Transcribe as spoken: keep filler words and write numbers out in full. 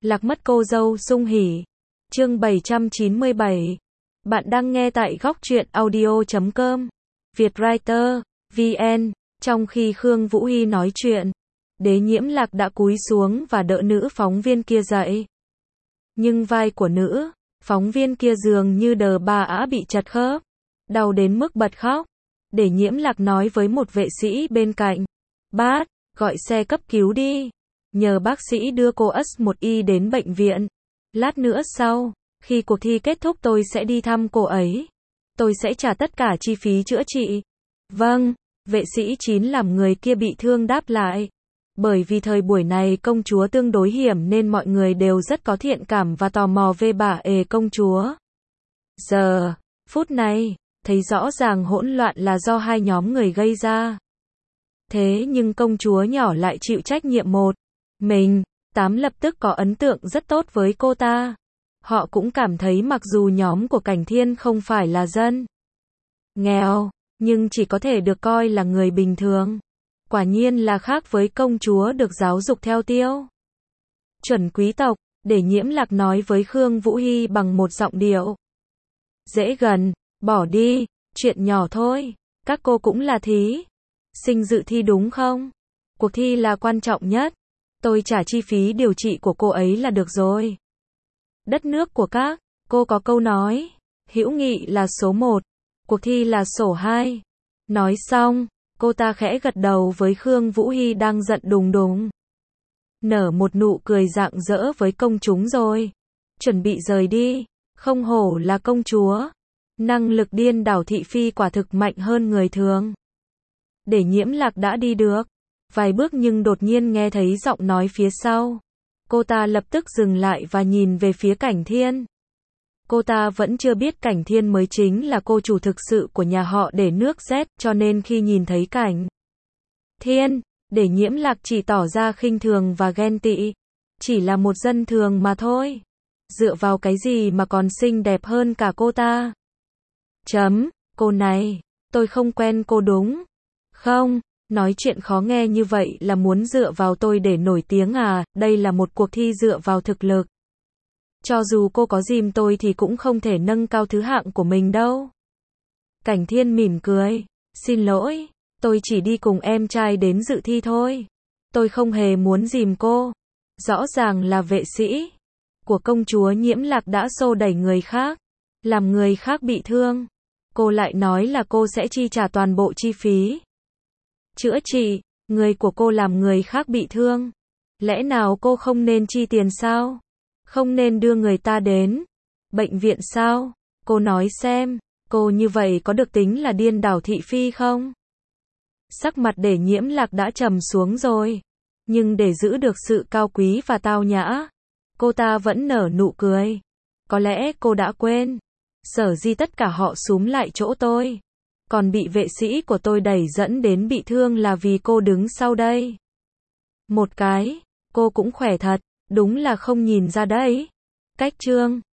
Lạc mất cô dâu sung hỉ. Chương bảy trăm chín mươi bảy. Bạn đang nghe tại góc truyện audio chấm com. Vietwriter, vê en. Trong khi Khương Vũ Hy nói chuyện, Đế Nhiễm Lạc đã cúi xuống và đỡ nữ phóng viên kia dậy. Nhưng vai của nữ phóng viên kia dường như đờ bà ả bị chật khớp, đau đến mức bật khóc. Đế Nhiễm Lạc nói với một vệ sĩ bên cạnh: "Bác, gọi xe cấp cứu đi. Nhờ bác sĩ đưa cô S một Y đến bệnh viện. Lát nữa sau, khi cuộc thi kết thúc tôi sẽ đi thăm cô ấy. Tôi sẽ trả tất cả chi phí chữa trị." "Vâng." Vệ sĩ chín làm người kia bị thương đáp lại. Bởi vì thời buổi này công chúa tương đối hiểm nên mọi người đều rất có thiện cảm và tò mò về bà ề công chúa. Giờ, phút này, thấy rõ ràng hỗn loạn là do hai nhóm người gây ra. Thế nhưng công chúa nhỏ lại chịu trách nhiệm một mình. Tám lập tức có ấn tượng rất tốt với cô ta. Họ cũng cảm thấy mặc dù nhóm của Cảnh Thiên không phải là dân nghèo, nhưng chỉ có thể được coi là người bình thường. Quả nhiên là khác với công chúa được giáo dục theo tiêu chuẩn quý tộc. Đế Nhiễm Lạc nói với Khương Vũ Hy bằng một giọng điệu dễ gần: "Bỏ đi, chuyện nhỏ thôi. Các cô cũng là thí sinh dự thi đúng không? Cuộc thi là quan trọng nhất. Tôi trả chi phí điều trị của cô ấy là được rồi. Đất nước của các cô có câu nói, hữu nghị là số một, cuộc thi là số hai." Nói xong, cô ta khẽ gật đầu với Khương Vũ Hy đang giận đùng đùng. Nở một nụ cười rạng rỡ với công chúng rồi. Chuẩn bị rời đi. Không hổ là công chúa. Năng lực điên đảo thị phi quả thực mạnh hơn người thường. Đế Nhiễm Lạc đã đi được vài bước nhưng đột nhiên nghe thấy giọng nói phía sau. Cô ta lập tức dừng lại và nhìn về phía Cảnh Thiên. Cô ta vẫn chưa biết Cảnh Thiên mới chính là cô chủ thực sự của nhà họ Đế nước Z, cho nên khi nhìn thấy Cảnh Thiên, Đế Nhiễm Lạc chỉ tỏ ra khinh thường và ghen tị. Chỉ là một dân thường mà thôi. Dựa vào cái gì mà còn xinh đẹp hơn cả cô ta? Chấm, cô này, tôi không quen cô đúng không? Nói chuyện khó nghe như vậy là muốn dựa vào tôi để nổi tiếng à? Đây là một cuộc thi dựa vào thực lực. Cho dù cô có dìm tôi thì cũng không thể nâng cao thứ hạng của mình đâu. Cảnh Thiên mỉm cười. Xin lỗi, tôi chỉ đi cùng em trai đến dự thi thôi. Tôi không hề muốn dìm cô. Rõ ràng là vệ sĩ của công chúa Nhiễm Lạc đã xô đẩy người khác, làm người khác bị thương. Cô lại nói là cô sẽ chi trả toàn bộ chi phí chữa trị. Người của cô làm người khác bị thương. Lẽ nào cô không nên chi tiền sao? Không nên đưa người ta đến bệnh viện sao? Cô nói xem, cô như vậy có được tính là điên đảo thị phi không? Sắc mặt Đế Nhiễm Lạc đã trầm xuống rồi. Nhưng để giữ được sự cao quý và tao nhã, cô ta vẫn nở nụ cười. Có lẽ cô đã quên, sở dĩ tất cả họ xúm lại chỗ tôi, còn bị vệ sĩ của tôi đẩy dẫn đến bị thương là vì cô đứng sau đây. Một cái, cô cũng khỏe thật, đúng là không nhìn ra đấy. Cách chương